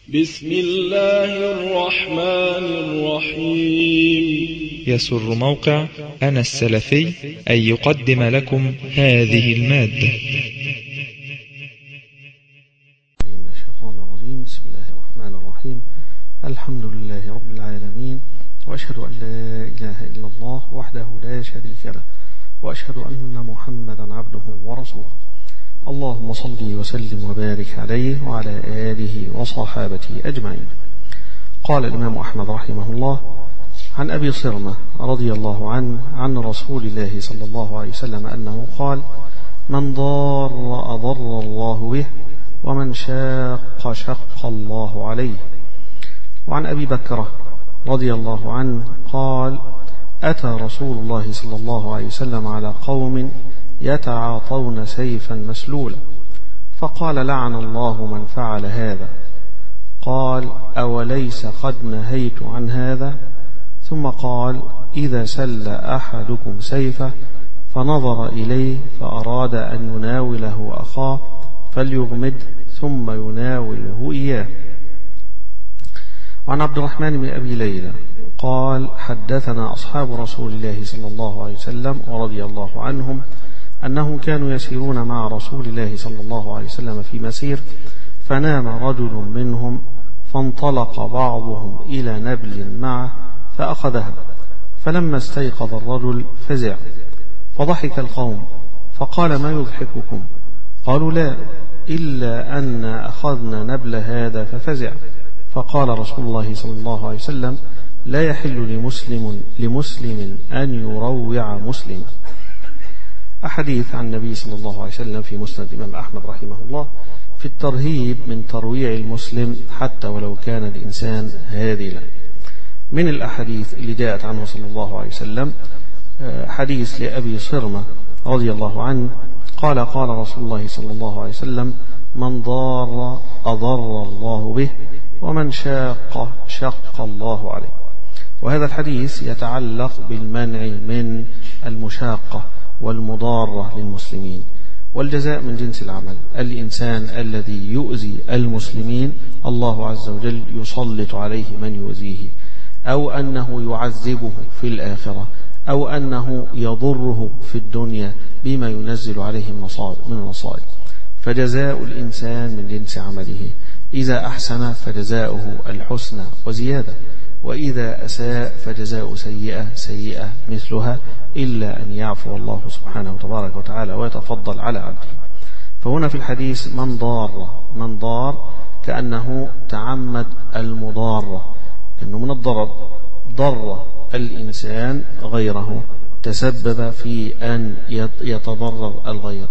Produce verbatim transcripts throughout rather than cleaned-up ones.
بسم الله الرحمن الرحيم. يسر موقع أنا السلفي أن يقدم لكم هذه المادة. من الشيطان الرجيم. بسم الله الرحمن الرحيم. الحمد لله رب العالمين، وأشهد أن لا إله إلا الله وحده لا شريك له، وأشهد أن محمدا عبده ورسوله. اللهم صل وسلم وبارك عليه وعلى آله وصحابته أجمعين. قال الإمام أحمد رحمه الله عن أبي صرمة رضي الله عنه عن رسول الله صلى الله عليه وسلم أنه قال: من ضار أضر الله به، ومن شاق شق الله عليه. وعن أبي بكر رضي الله عنه قال: أتى رسول الله صلى الله عليه وسلم على قوم يتعاطون سيفا مسلولا، فقال: لعن الله من فعل هذا. قال: أوليس قد نهيت عن هذا؟ ثم قال: إذا سل أحدكم سيفه فنظر إليه فأراد أن يناوله أخاه فليغمد ثم يناوله إياه. وعن عبد الرحمن بن أبي ليلى قال: حدثنا أصحاب رسول الله صلى الله عليه وسلم ورضي الله عنهم أنهم كانوا يسيرون مع رسول الله صلى الله عليه وسلم في مسير، فنام رجل منهم فانطلق بعضهم إلى نبل معه فأخذها، فلما استيقظ الرجل فزع، فضحك القوم فقال: ما يضحككم؟ قالوا: لا، إلا أن أخذنا نبل هذا ففزع. فقال رسول الله صلى الله عليه وسلم: لا يحل لمسلم لمسلم أن يروع مسلم. أحاديث عن النبي صلى الله عليه وسلم في مسند الإمام أحمد رحمه الله في الترهيب من ترويع المسلم حتى ولو كان الإنسان هاذلا. من الأحاديث اللي جاءت عنه صلى الله عليه وسلم حديث لأبي صرمة رضي الله عنه قال: قال رسول الله صلى الله عليه وسلم: من ضار أضر الله به، ومن شاق شق الله عليه. وهذا الحديث يتعلق بالمنع من المشاقة والمضارة للمسلمين، والجزاء من جنس العمل. الإنسان الذي يؤذي المسلمين الله عز وجل يسلط عليه من يؤذيه، أو أنه يعذبه في الآخرة، أو أنه يضره في الدنيا بما ينزل عليه من المصائب. فجزاء الإنسان من جنس عمله، إذا أحسن فجزاؤه الحسنى وزيادة، وإذا أساء فجزاء سيئة سيئة مثلها، إلا أن يعفو الله سبحانه وتبارك وتعالى ويتفضل على عبده. فهنا في الحديث من ضار، من ضار كأنه تعمد المضارة، كأنه من الضرر، ضر الإنسان غيره، تسبب في أن يتضرر الغير.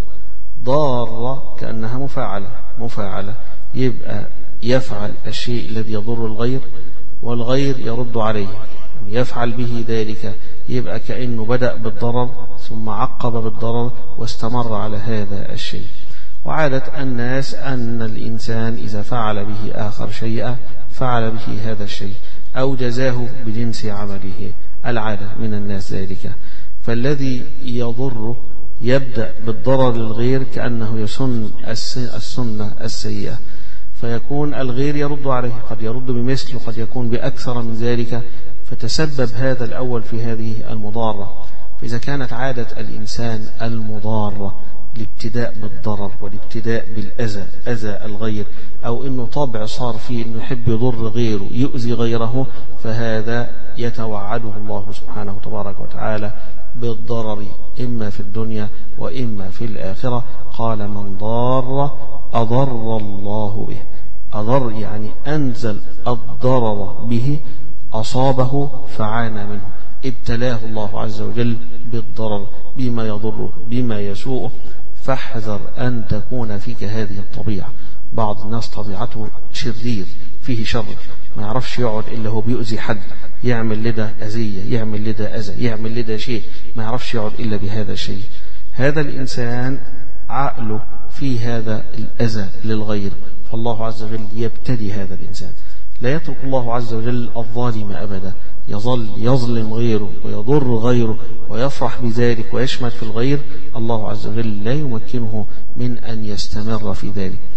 ضار كأنها مفاعلة، مفاعلة يبقى يفعل الشيء الذي يضر الغير والغير يرد عليه، يفعل به ذلك، يبقى كأنه بدأ بالضرر ثم عقب بالضرر واستمر على هذا الشيء. وعادة الناس أن الإنسان إذا فعل به آخر شيئا فعل به هذا الشيء أو جزاه بجنس عمله، العادة من الناس ذلك. فالذي يضر يبدأ بالضرر للغير كأنه يسن السنة السيئة، فيكون الغير يرد عليه، قد يرد بمثل وقد يكون بأكثر من ذلك، فتسبب هذا الأول في هذه المضارة. فإذا كانت عادة الإنسان المضارة الابتداء بالضرر والابتداء بالأذى، أذى الغير، أو إنه طبع صار فيه إنه يحب يضر غيره، يؤذي غيره، فهذا يتوعده الله سبحانه وتبارك وتعالى بالضرر إما في الدنيا وإما في الآخرة. قال: من ضار أضر الله به. أضر يعني أنزل الضرر به، أصابه فعانى منه، ابتلاه الله عز وجل بالضرر بما يضره بما يسوءه. فاحذر أن تكون فيك هذه الطبيعة. بعض الناس طبيعته شرير، فيه شر، ما يعرفش يقعد إلا هو بيؤذي حد، يعمل لدى أذية، يعمل لدى أذى، يعمل لدى شيء، ما يعرفش يقعد إلا بهذا الشيء. هذا الإنسان عقله في هذا الأذى للغير، فالله عز وجل يبتلي هذا الإنسان. لا يترك الله عز وجل الظالم أبدا، يظل يظلم غيره ويضر غيره ويفرح بذلك ويشمت في الغير. الله عز وجل لا يمكنه من أن يستمر في ذلك.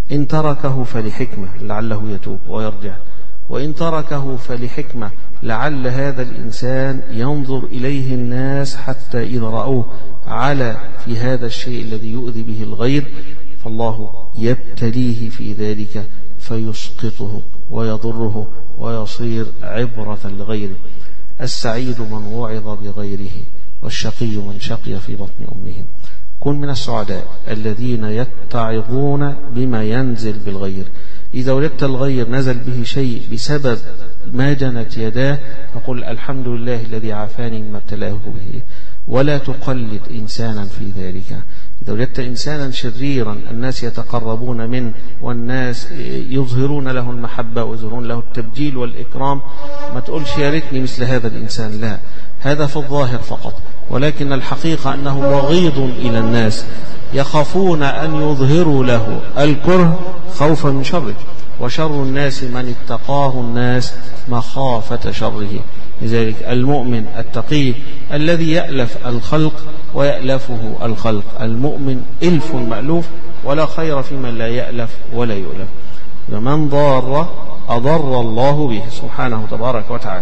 إن تركه فلحكمة لعله يتوب ويرجع، وإن تركه فلحكمة لعل هذا الإنسان ينظر إليه الناس حتى إذا رأوه على في هذا الشيء الذي يؤذي به الغير فالله يبتليه في ذلك فيسقطه ويضره ويصير عبرة لغيره. السعيد من وعظ بغيره، والشقي من شقي في بطن أمه. كن من السعداء الذين يتعظون بما ينزل بالغير. إذا وجدت الغير نزل به شيء بسبب ما جنت يداه فقل الحمد لله الذي عافاني مما ابتلاه به، ولا تقلد إنسانا في ذلك. إذا وجدت إنسانا شريرا الناس يتقربون منه والناس يظهرون له المحبة ويظهرون له التبجيل والإكرام، ما تقولش يا ريتني مثل هذا الإنسان، لا، هذا في الظاهر فقط، ولكن الحقيقة أنه بغيض إلى الناس يخافون أن يظهروا له الكره خوفا من شره، وشر الناس من اتقاه الناس مخافة شره. لذلك المؤمن التقي الذي يألف الخلق ويألفه الخلق، المؤمن إلف مألوف ولا خير في من لا يألف ولا يؤلف. ومن ضار أضر الله به سبحانه تبارك وتعالى.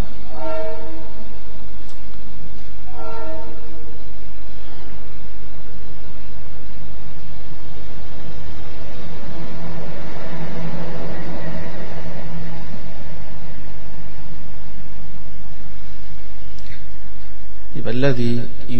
الذي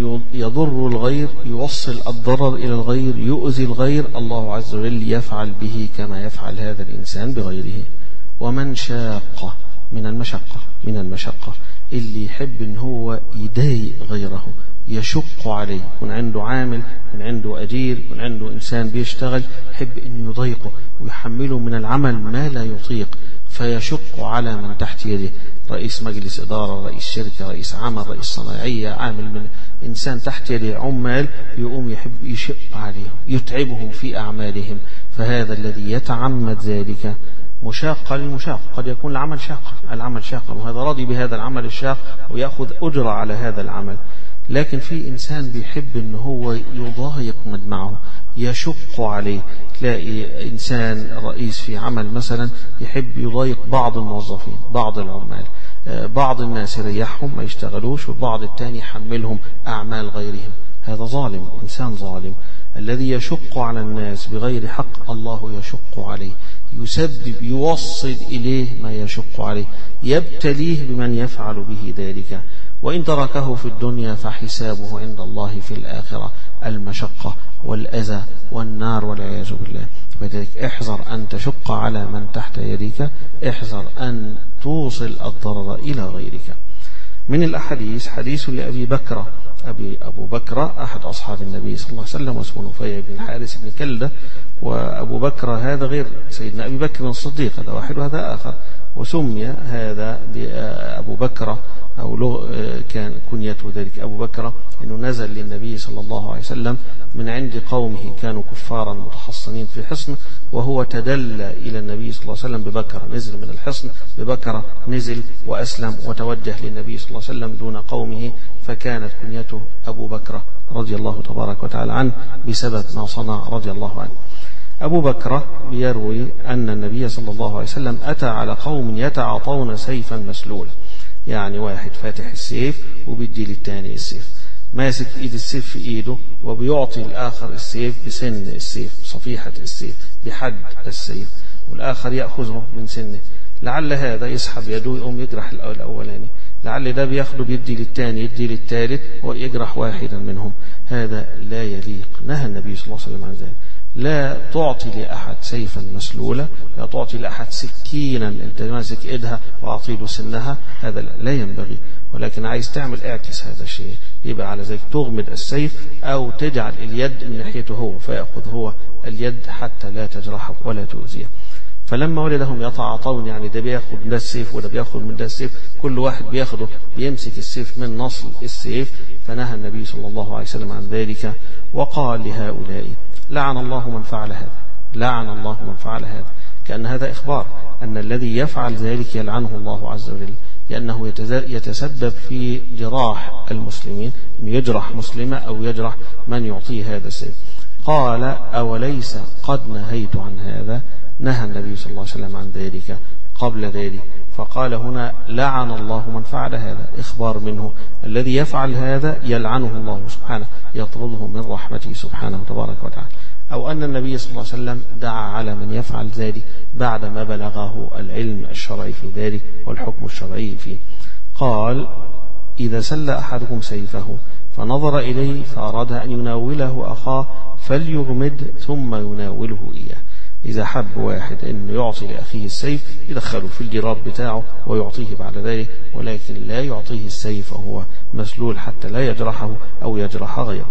يضر الغير يوصل الضرر إلى الغير يؤذي الغير الله عز وجل يفعل به كما يفعل هذا الإنسان بغيره. ومن شاق من المشقة من المشقة اللي يحب ان هو يضايق غيره يشق عليه، يكون عنده عامل، يكون عنده أجير، يكون عنده إنسان بيشتغل، يحب أن يضايقه ويحمله من العمل ما لا يطيق فيشق على من تحت يده، رئيس مجلس إدارة، رئيس شركة، رئيس عمل، رئيس صناعية، عامل من إنسان تحت يده عمال، يقوم يحب يشق عليهم يتعبهم في أعمالهم. فهذا الذي يتعمد ذلك مشاقة للمشاق، قد يكون العمل شاق، العمل شاق وهذا راضي بهذا العمل الشاق ويأخذ أجرة على هذا العمل. لكن في إنسان بيحب أنه هو يضايق من معه يشق عليه. تلاقي إنسان رئيس في عمل مثلا يحب يضايق بعض الموظفين، بعض العمال، بعض الناس يريحهم ما يشتغلوش، وبعض التاني يحملهم أعمال غيرهم. هذا ظالم، إنسان ظالم. الذي يشق على الناس بغير حق الله يشق عليه، يسبب يوصل إليه ما يشق عليه، يبتليه بمن يفعل به ذلك. وإن تركه في الدنيا فحسابه عند الله في الآخرة المشقة والأذى والنار والعياذ بالله. فلذلك احذر أن تشق على من تحت يديك، احذر أن توصل الضرر إلى غيرك. من الأحاديث حديث لأبي بكر، أبي أبو بكر أحد أصحاب النبي صلى الله عليه وسلم واسمه نفيع بن الحارث بن كلدة. وأبو بكر هذا غير سيدنا أبي بكر الصديق، هذا واحد وهذا آخر، وسمي هذا بأبو بكر أو له كان كنيته ذلك أبو بكر إنه نزل للنبي صلى الله عليه وسلم من عند قومه، كانوا كفارا متحصنين في حصن، وهو تدلى إلى النبي صلى الله عليه وسلم ببكر، نزل من الحصن ببكر، نزل وأسلم وتوجه للنبي صلى الله عليه وسلم دون قومه، فكانت كنيته أبو بكر رضي الله تبارك وتعالى عنه بسبب ما صنع رضي الله عنه. أبو بكر بيروي أن النبي صلى الله عليه وسلم أتى على قوم يتعاطون سيفا مسلولا، يعني واحد فاتح السيف وبيدي للتاني السيف، ماسك ايد السيف في ايده وبيعطي الآخر السيف بسن السيف، صفيحة السيف بحد السيف، والآخر يأخذه من سنه، لعل هذا يسحب يده يقوم يجرح الأولاني، لعل ده بياخده بيدي للتاني يدي للثالث ويجرح واحدا منهم. هذا لا يليق، نهى النبي صلى الله عليه وسلم عن ذلك. لا تعطي لأحد سيفا مسلولا، لا تعطي لأحد سكينا انت ماسك ايدها واعطي له سنها، هذا لا ينبغي. ولكن عايز تعمل اعكس هذا الشيء، يبقى على ذلك تغمد السيف أو تجعل اليد من ناحيته هو فيأخذ هو اليد حتى لا تجرحه ولا تؤذيه. فلما ولدهم يتعاطون، يعني ده بياخد من ده السيف وده بياخد من ده السيف، كل واحد بياخده بيمسك السيف من نصل السيف، فنهى النبي صلى الله عليه وسلم عن ذلك وقال لهؤلاء لعن الله من فعل هذا، لعن الله من فعل هذا، كأن هذا إخبار أن الذي يفعل ذلك يلعنه الله عز وجل، لأنه يتسبب في جراح المسلمين، أن يجرح مسلمة أو يجرح من يعطيه هذا السيف. قال أوليس قد نهيت عن هذا؟ نهى النبي صلى الله عليه وسلم عن ذلك قبل ذلك. فقال هنا لعن الله من فعل هذا، إخبار منه الذي يفعل هذا يلعنه الله سبحانه، يطرده من رحمته سبحانه تبارك وتعالى. أو أن النبي صلى الله عليه وسلم دعا على من يفعل ذلك بعدما بلغه العلم الشرعي في ذلك والحكم الشرعي فيه. قال إذا سل أحدكم سيفه فنظر إليه فأراد أن يناوله أخاه فليغمد ثم يناوله إياه. إذا حب واحد أن يعطي لأخيه السيف يدخله في الجراب بتاعه ويعطيه بعد ذلك، ولكن لا يعطيه السيف وهو مسلول حتى لا يجرحه أو يجرح غيره.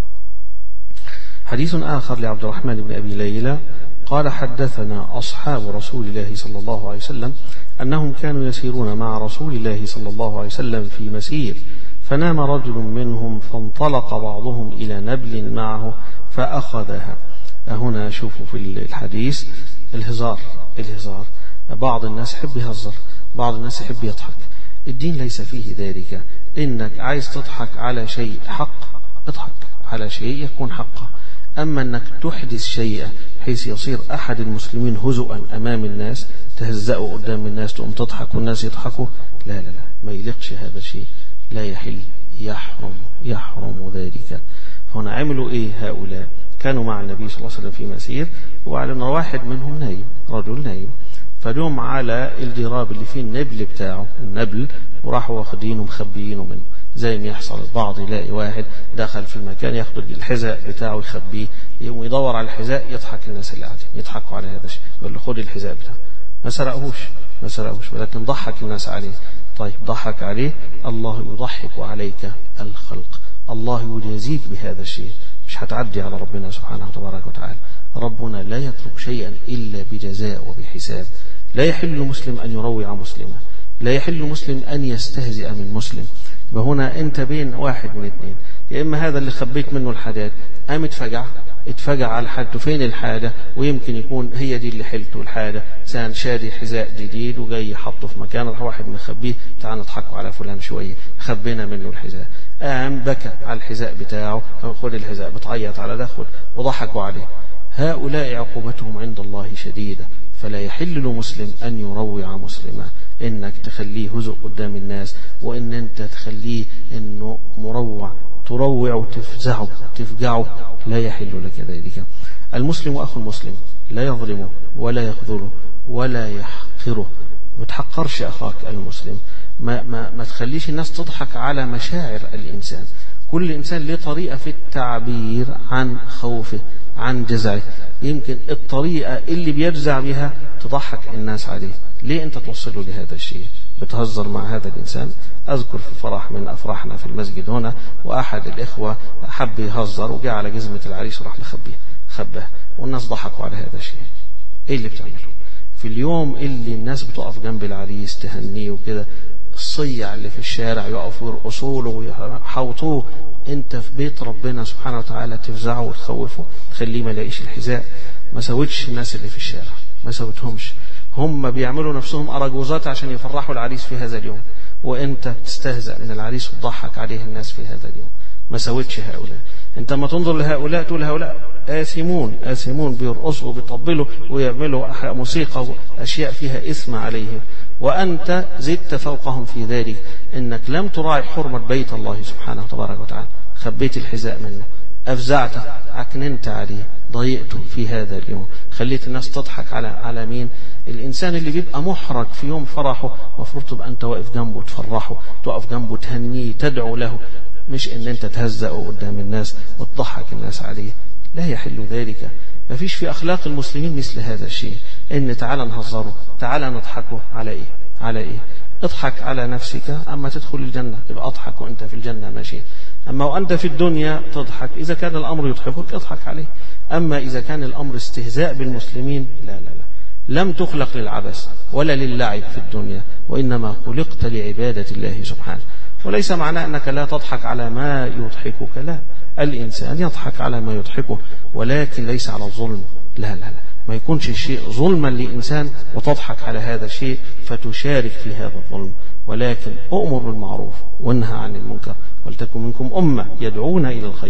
حديث آخر لعبد الرحمن بن أبي ليلى قال حدثنا أصحاب رسول الله صلى الله عليه وسلم أنهم كانوا يسيرون مع رسول الله صلى الله عليه وسلم في مسير، فنام رجل منهم فانطلق بعضهم إلى نبل معه فأخذها. هنا شوفوا في الحديث الهزار الهزار بعض الناس يحب يهزر، بعض الناس يحب يضحك. الدين ليس فيه ذلك. إنك عايز تضحك على شيء حق اضحك على شيء يكون حقا. أما أنك تحدث شيئا حيث يصير أحد المسلمين هزؤا أمام الناس، تهزأوا قدام الناس تقوم تضحك والناس يضحكوا، لا لا لا ما يليقش هذا الشيء، لا يحل، يحرم يحرم ذلك. هنا عملوا إيه هؤلاء؟ كانوا مع النبي صلى الله عليه وسلم في مسير، وعلى واحد منهم نايم، رجل نايم، فدوم على الجراب اللي فيه النبل بتاعه النبل وراحوا واخدينه مخبيينه منه، زي ما يحصل البعض يلاقي واحد دخل في المكان ياخد الحذاء بتاعه يخبيه، يقوم يدور على الحذاء يضحك الناس اللي قاعدين يضحكوا على هذا الشيء، يقول له خد الحذاء بتاعه. ما سرقهوش ما سرقهوش ولكن ضحك الناس عليه. طيب ضحك عليه، الله يضحك عليك الخلق، الله يجازيك بهذا الشيء، مش هتعدي على ربنا سبحانه وتبارك وتعالى. ربنا لا يترك شيئا إلا بجزاء وبحساب. لا يحل مسلم أن يروع مسلما، لا يحل مسلم أن يستهزئ من مسلم. فهنا أنت بين واحد من اثنين، يا إما هذا اللي خبيت منه الحاجات قام اتفجع اتفجع على حاجته فين الحاجة، ويمكن يكون هي دي اللي حلته الحاجة، سان شاري حذاء جديد وجاي يحطه في مكان، راح واحد مخبيه تعال نضحكوا على فلان شوية خبينا منه الحذاء، قام بكى على الحذاء بتاعه خد الحذاء بتعيط على دخل وضحكوا عليه. هؤلاء عقوبتهم عند الله شديدة، فلا يحل لمسلم أن يروع مسلما، إنك تخليه هزء قدام الناس، وإن أنت تخليه إنه مروع تروع وتفزعه تفجعه، لا يحل لك ذلك. المسلم أخو المسلم لا يظلمه ولا يخذله ولا يحقره. ما تحقرش أخاك المسلم، ما, ما, ما تخليش الناس تضحك على مشاعر الإنسان. كل إنسان له طريقة في التعبير عن خوفه عن جزعه، يمكن الطريقة اللي بيجزع بها تضحك الناس عليه. ليه أنت توصله لهذا الشيء؟ بتهزر مع هذا الإنسان. أذكر في فرح من أفراحنا في المسجد هنا، وأحد الإخوة حب يهزر وجاء على جزمة العريس وراح لخبيه خباه، والناس ضحكوا على هذا الشيء. إيه اللي بتعمله في اليوم اللي الناس بتقف جنب العريس تهنيه وكده؟ الصيع اللي في الشارع يقفوا يرقصوا له ويحوطوه، انت في بيت ربنا سبحانه وتعالى تفزعه وتخوفه تخليه ما يلاقيش الحذاء. ما سويتش الناس اللي في الشارع، ما سويتهمش، هم بيعملوا نفسهم أرجوزات عشان يفرحوا العريس في هذا اليوم، وانت تستهزأ من العريس وتضحك عليه الناس في هذا اليوم. ما سويتش هؤلاء. انت ما تنظر لهؤلاء تقول هؤلاء آثمون آثمون بيرقصوا وبيطبلوا ويعملوا موسيقى وأشياء فيها إثم عليهم، وأنت زدت فوقهم في ذلك إنك لم تراعي حرمة بيت الله سبحانه وتبارك وتعالى، خبيت الحذاء منه، أفزعته، عكننت عليه، ضيقته في هذا اليوم، خليت الناس تضحك على على مين؟ الإنسان اللي بيبقى محرج في يوم فرحه مفروض تبقى أنت واقف جنبه تفرحه، تقف جنبه تهنيه تدعو له، مش إن أنت تهزأه قدام الناس وتضحك الناس عليه. لا يحل ذلك. ما فيش في أخلاق المسلمين مثل هذا الشيء، إن تعالى نهزره تعالى نضحكه على إيه على إيه اضحك على نفسك، أما تدخل الجنة يبقى أضحك وأنت في الجنة ماشي، أما وأنت في الدنيا تضحك. إذا كان الأمر يضحكك اضحك عليه، أما إذا كان الأمر استهزاء بالمسلمين لا لا لا لم تخلق للعبث ولا للعب في الدنيا، وإنما خلقت لعبادة الله سبحانه. وليس معناه أنك لا تضحك على ما يضحكك، لا، الإنسان يضحك على ما يضحكه ولكن ليس على الظلم، لا لا لا ما يكونش الشيء ظلما لإنسان وتضحك على هذا الشيء فتشارك في هذا الظلم، ولكن أؤمر بالمعروف وانهى عن المنكر ولتكن منكم أمة يدعون إلى الخير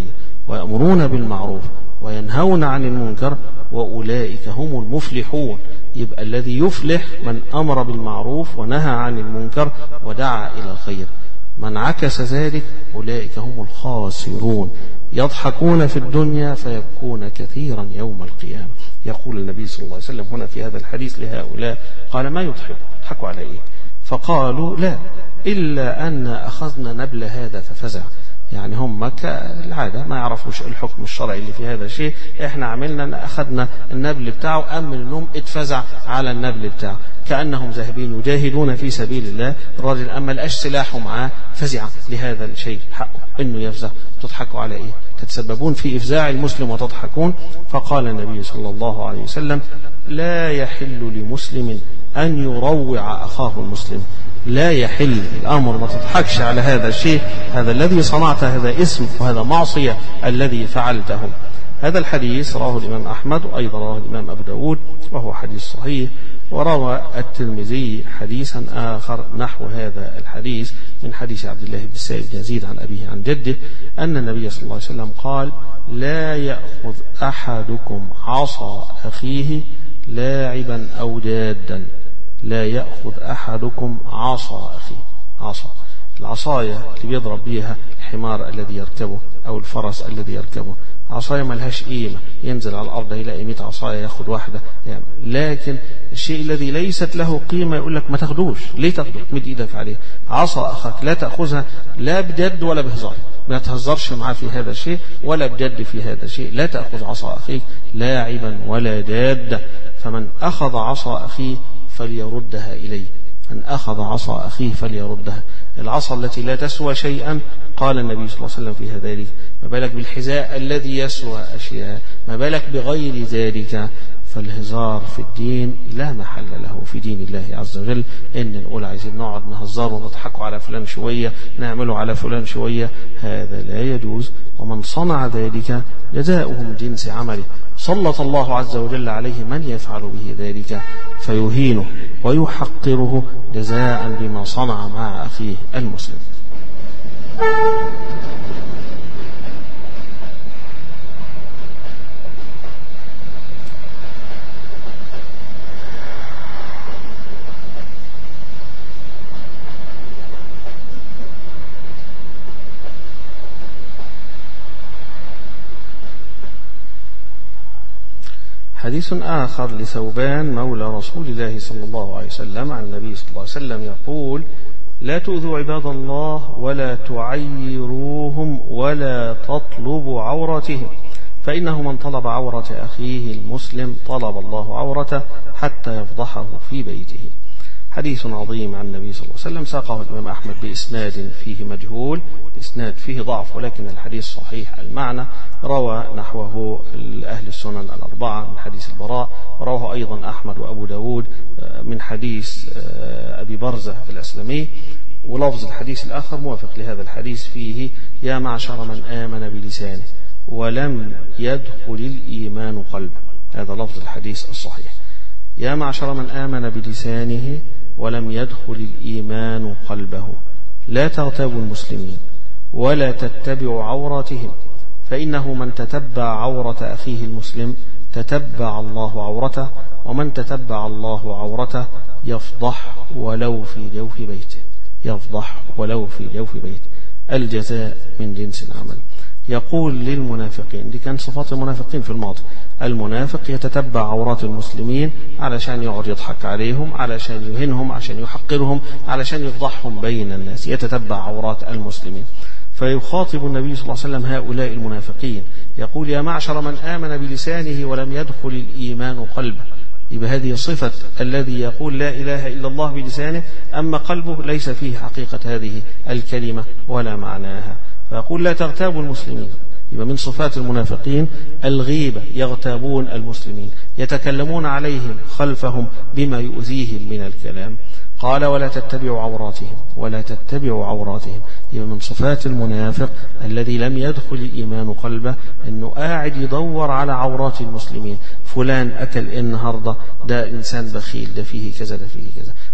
ويأمرون بالمعروف وينهون عن المنكر وأولئك هم المفلحون. يبقى الذي يفلح من أمر بالمعروف ونهى عن المنكر ودعا إلى الخير. من عكس ذلك أولئك هم الخاسرون، يضحكون في الدنيا فيبكون كثيرا يوم القيامة. يقول النبي صلى الله عليه وسلم هنا في هذا الحديث لهؤلاء قال: ما يضحك؟ يضحكوا على إيه؟ فقالوا: لا، إلا أن أخذنا نبل هذا ففزع. يعني هم كالعادة ما يعرفوش الحكم الشرعي اللي في هذا الشيء. احنا عملنا أخذنا النبل بتاعه، أم النوم اتفزع على النبل بتاعه، كأنهم ذاهبين يجاهدون في سبيل الله. الراجل أما لقاش سلاحه معاه فزع لهذا الشيء، حقه إنه يفزع. تضحكوا على إيه؟ تتسببون في إفزاع المسلم وتضحكون. فقال النبي صلى الله عليه وسلم: لا يحل لمسلم أن يروع أخاه المسلم. لا يحل الأمر، ما تضحكش على هذا الشيء، هذا الذي صنعته هذا اسم وهذا معصية الذي فعلته. هذا الحديث رواه الإمام أحمد وأيضا رواه الإمام أبو داود وهو حديث صحيح. وروى الترمذي حديثا آخر نحو هذا الحديث من حديث عبد الله بن السائب بن يزيد عن أبيه عن جده أن النبي صلى الله عليه وسلم قال: لا يأخذ أحدكم عصا أخيه لاعبا أو جادا. لا يأخذ أحدكم عصا أخيه. عصا، العصاية اللي بيضرب بيها الحمار الذي يركبه أو الفرس الذي يركبه، عصاية ما لهاش قيمة، ينزل على الأرض يلاقي مئة عصاية ياخد واحدة يعني. لكن الشيء الذي ليست له قيمة يقول لك ما تاخدوش. ليه تاخده؟ مد إيدك عليه. عصا أخاك لا تأخذها لا بجد ولا بهزار، ما تهزرش معاه في هذا الشيء ولا بجد في هذا الشيء. لا تأخذ عصا أخيك لاعبا ولا جادا. فمن أخذ عصا أخيه فليردها إليه. من أخذ عصا أخيه فليردها. العصا التي لا تسوى شيئا قال النبي صلى الله عليه وسلم فيها ذلك، ما بالك بالحذاء الذي يسوى أشياء، ما بالك بغير ذلك. فالهزار في الدين لا محل له في دين الله عز وجل. إن نقول عايزين نقعد نهزر ونضحكوا على فلان شوية، نعمله على فلان شوية، هذا لا يجوز. ومن صنع ذلك جزاؤه من جنس عمله. سلط الله عز وجل عليه من يفعل به ذلك فيهينه ويحقره جزاء بما صنع مع أخيه المسلم. حديث آخر لثوبان مولى رسول الله صلى الله عليه وسلم عن النبي صلى الله عليه وسلم يقول: لا تؤذوا عباد الله ولا تعيروهم ولا تطلبوا عورتهم، فإنه من طلب عورة أخيه المسلم طلب الله عورته حتى يفضحه في بيته. حديث عظيم عن النبي صلى الله عليه وسلم ساقه الإمام أحمد بإسناد فيه مجهول، إسناد فيه ضعف، ولكن الحديث صحيح المعنى. روى نحوه أهل السنن الأربعة من حديث البراء، ورواه أيضا أحمد وأبو داود من حديث أبي برزة الأسلمي. ولفظ الحديث الآخر موافق لهذا الحديث فيه: يا معشر من آمن بلسانه ولم يدخل الإيمان قلبه. هذا لفظ الحديث الصحيح: يا معشر من آمن بلسانه ولم يدخل الإيمان قلبه، لا تغتابوا المسلمين ولا تتبعوا عوراتهم، فإنه من تتبع عورة أخيه المسلم تتبع الله عورته، ومن تتبع الله عورته يفضح ولو في جوف بيته. يفضح ولو في جوف بيته. الجزاء من جنس العمل. يقول للمنافقين، دي كان صفات المنافقين في الماضي، المنافق يتتبع عورات المسلمين علشان يقعد يضحك عليهم، علشان يهينهم، عشان يحقرهم، علشان يفضحهم بين الناس، يتتبع عورات المسلمين. فيخاطب النبي صلى الله عليه وسلم هؤلاء المنافقين يقول: يا معشر من آمن بلسانه ولم يدخل الإيمان قلبه. يبقى هذه صفة الذي يقول لا إله إلا الله بلسانه، أما قلبه ليس فيه حقيقة هذه الكلمة ولا معناها. فيقول: لا تغتابوا المسلمين. يبقى من صفات المنافقين الغيبة، يغتابون المسلمين، يتكلمون عليهم خلفهم بما يؤذيهم من الكلام. قال: ولا تتبعوا عوراتهم. ولا تتبعوا عوراتهم. يبقى من صفات المنافق الذي لم يدخل الإيمان قلبه أنه قاعد يدور على عورات المسلمين. فلان أكل النهاردة، ده إنسان بخيل، ده فيه كذا، ده فيه كذا.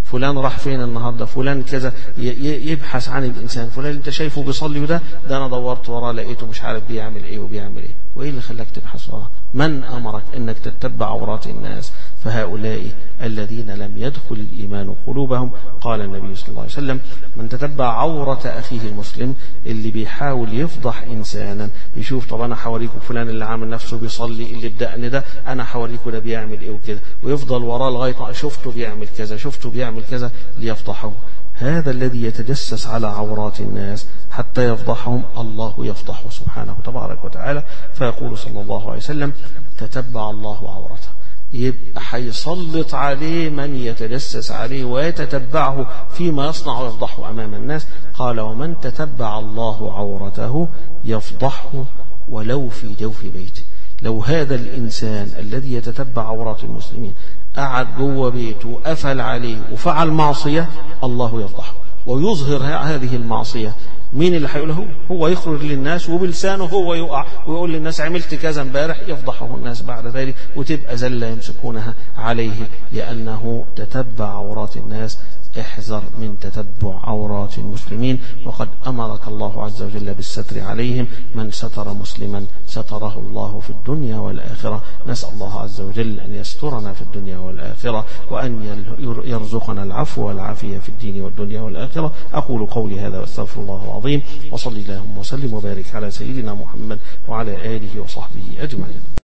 فلان راح فين النهارده، فلان كذا، يبحث عن الانسان، فلان انت شايفه بيصلي وده ده انا دورت وراه لقيته مش عارف بيعمل ايه وبيعمل ايه. وايه اللي خلاك تبحث وراه؟ من امرك انك تتبع عورات الناس؟ فهؤلاء الذين لم يدخل الايمان قلوبهم. قال النبي صلى الله عليه وسلم: من تتبع عورة اخيه المسلم، اللي بيحاول يفضح انسانا، يشوف طب انا حواليكم فلان اللي عامل نفسه بيصلي، اللي بدأني ده انا حواليكم ده بيعمل ايه وكده، ويفضل وراه لغايه شفته بيعمل كذا شفته بيعمل كذا ليفضحه. هذا الذي يتجسس على عورات الناس حتى يفضحهم، الله يفضحه سبحانه تبارك وتعالى. فيقول صلى الله عليه وسلم: تتبع الله عورته. يبقى هيسلط عليه من يتجسس عليه ويتتبعه فيما يصنع ويفضحه أمام الناس. قال: ومن تتبع الله عورته يفضحه ولو في جوف بيته. لو هذا الإنسان الذي يتتبع عورات المسلمين قعد جوه بيته وقفل عليه وفعل معصية، الله يفضحه ويظهر هذه المعصية. مين اللي هيقوله؟ هو يخرج للناس وبلسانه هو يقع ويقول للناس عملت كذا امبارح، يفضحه الناس بعد ذلك، وتبقى زلة يمسكونها عليه لأنه تتبع عورات الناس. احذر من تتبع عورات المسلمين، وقد أمرك الله عز وجل بالستر عليهم. من ستر مسلما ستره الله في الدنيا والآخرة. نسأل الله عز وجل أن يسترنا في الدنيا والآخرة، وأن يرزقنا العفو والعافية في الدين والدنيا والآخرة. أقول قولي هذا واستغفر الله العظيم، وصلي اللهم وسلم وبارك على سيدنا محمد وعلى آله وصحبه أجمعين.